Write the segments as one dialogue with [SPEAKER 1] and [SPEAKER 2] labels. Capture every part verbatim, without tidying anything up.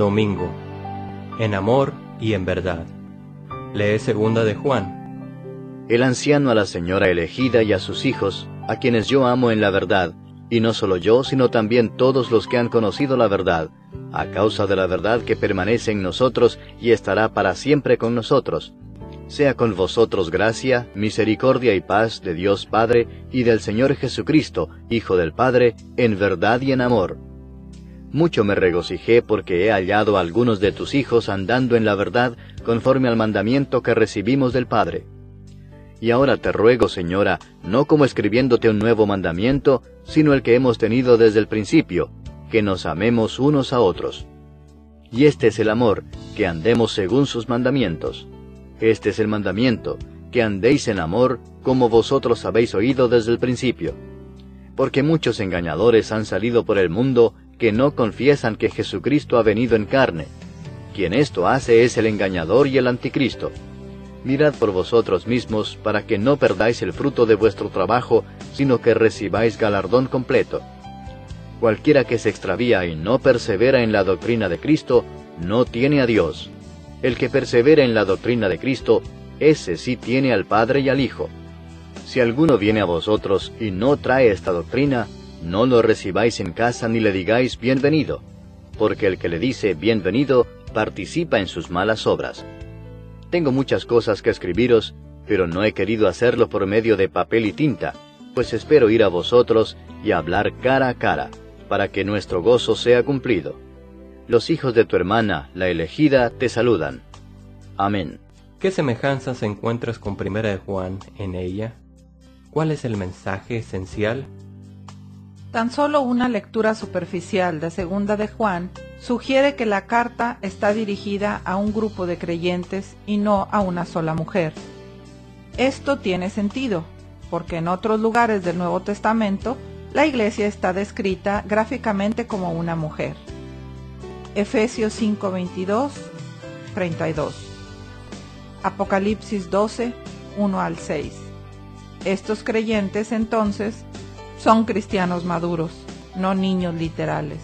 [SPEAKER 1] domingo, en amor y en verdad. Lee segunda de Juan.
[SPEAKER 2] El anciano a la señora elegida y a sus hijos, a quienes yo amo en la verdad, y no solo yo, sino también todos los que han conocido la verdad, a causa de la verdad que permanece en nosotros y estará para siempre con nosotros. Sea con vosotros gracia, misericordia y paz de Dios Padre y del Señor Jesucristo, Hijo del Padre, en verdad y en amor. Mucho me regocijé porque he hallado a algunos de tus hijos andando en la verdad conforme al mandamiento que recibimos del Padre. Y ahora te ruego, Señora, no como escribiéndote un nuevo mandamiento, sino el que hemos tenido desde el principio, que nos amemos unos a otros. Y este es el amor, que andemos según sus mandamientos. Este es el mandamiento, que andéis en amor, como vosotros habéis oído desde el principio. Porque muchos engañadores han salido por el mundo, que no confiesan que Jesucristo ha venido en carne. Quien esto hace es el engañador y el anticristo. Mirad por vosotros mismos, para que no perdáis el fruto de vuestro trabajo, sino que recibáis galardón completo. Cualquiera que se extravía y no persevera en la doctrina de Cristo, no tiene a Dios. El que persevera en la doctrina de Cristo, ese sí tiene al Padre y al Hijo. Si alguno viene a vosotros y no trae esta doctrina, no lo recibáis en casa ni le digáis bienvenido, porque el que le dice bienvenido participa en sus malas obras. Tengo muchas cosas que escribiros, pero no he querido hacerlo por medio de papel y tinta, pues espero ir a vosotros y hablar cara a cara, para que nuestro gozo sea cumplido. Los hijos de tu hermana, la elegida, te saludan. Amén.
[SPEAKER 1] ¿Qué semejanzas encuentras con primera de Juan en ella? ¿Cuál es el mensaje esencial?
[SPEAKER 3] Tan solo una lectura superficial de segunda de Juan sugiere que la carta está dirigida a un grupo de creyentes y no a una sola mujer. Esto tiene sentido, porque en otros lugares del Nuevo Testamento la iglesia está descrita gráficamente como una mujer. Efesios cinco veintidós, treinta y dos. Apocalipsis doce, uno al seis. Estos creyentes, entonces, son cristianos maduros, no niños literales.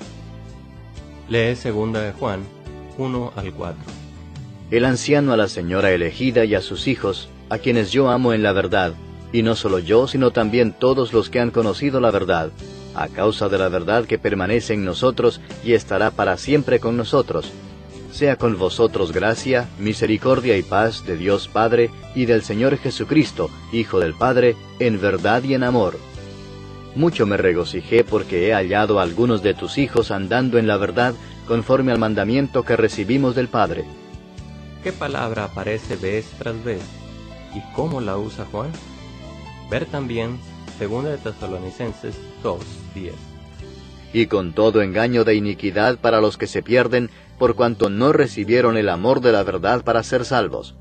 [SPEAKER 1] Lee segunda de Juan, uno al cuatro.
[SPEAKER 2] El anciano a la señora elegida y a sus hijos, a quienes yo amo en la verdad, y no solo yo, sino también todos los que han conocido la verdad, a causa de la verdad que permanece en nosotros y estará para siempre con nosotros. Sea con vosotros gracia, misericordia y paz de Dios Padre y del Señor Jesucristo, Hijo del Padre, en verdad y en amor. Mucho me regocijé porque he hallado a algunos de tus hijos andando en la verdad conforme al mandamiento que recibimos del Padre.
[SPEAKER 1] ¿Qué palabra aparece vez tras vez? ¿Y cómo la usa Juan? Ver también segunda de Tesalonicenses dos, diez.
[SPEAKER 2] Y con todo engaño de iniquidad para los que se pierden, por cuanto no recibieron el amor de la verdad para ser salvos.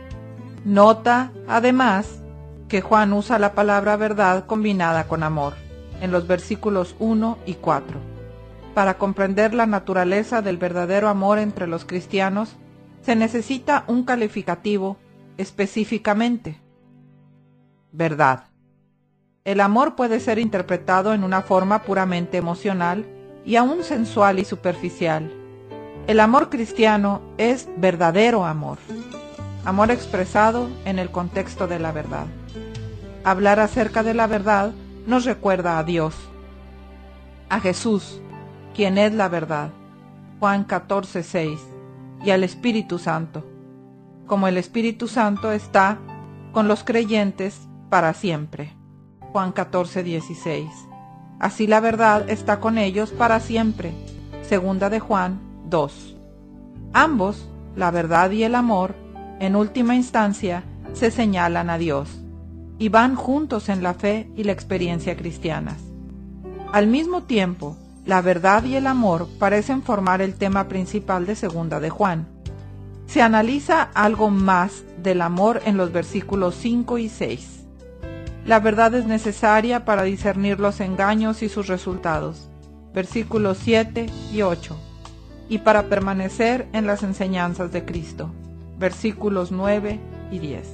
[SPEAKER 3] Nota, además, que Juan usa la palabra verdad combinada con amor, en los versículos uno y cuatro. Para comprender la naturaleza del verdadero amor entre los cristianos, se necesita un calificativo específicamente. Verdad. El amor puede ser interpretado en una forma puramente emocional y aún sensual y superficial. El amor cristiano es verdadero amor, amor expresado en el contexto de la verdad. Hablar acerca de la verdad nos recuerda a Dios, a Jesús, quien es la verdad, Juan catorce, seis, y al Espíritu Santo, como el Espíritu Santo está con los creyentes para siempre, Juan catorce, dieciséis. Así la verdad está con ellos para siempre, segunda de Juan dos. Ambos, la verdad y el amor, en última instancia, se señalan a Dios y van juntos en la fe y la experiencia cristianas. Al mismo tiempo, la verdad y el amor parecen formar el tema principal de segunda de Juan. Se analiza algo más del amor en los versículos cinco y seis. La verdad es necesaria para discernir los engaños y sus resultados, versículos siete y ocho, y para permanecer en las enseñanzas de Cristo, versículos nueve y diez.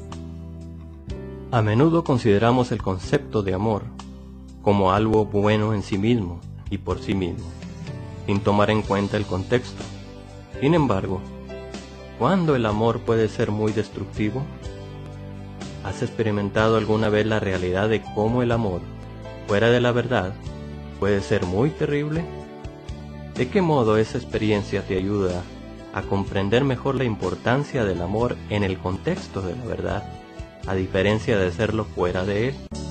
[SPEAKER 1] A menudo consideramos el concepto de amor como algo bueno en sí mismo y por sí mismo, sin tomar en cuenta el contexto, Sin embargo, ¿cuándo el amor puede ser muy destructivo? ¿Has experimentado alguna vez la realidad de cómo el amor, fuera de la verdad, puede ser muy terrible? ¿De qué modo esa experiencia te ayuda a comprender mejor la importancia del amor en el contexto de la verdad, a diferencia de serlo fuera de él?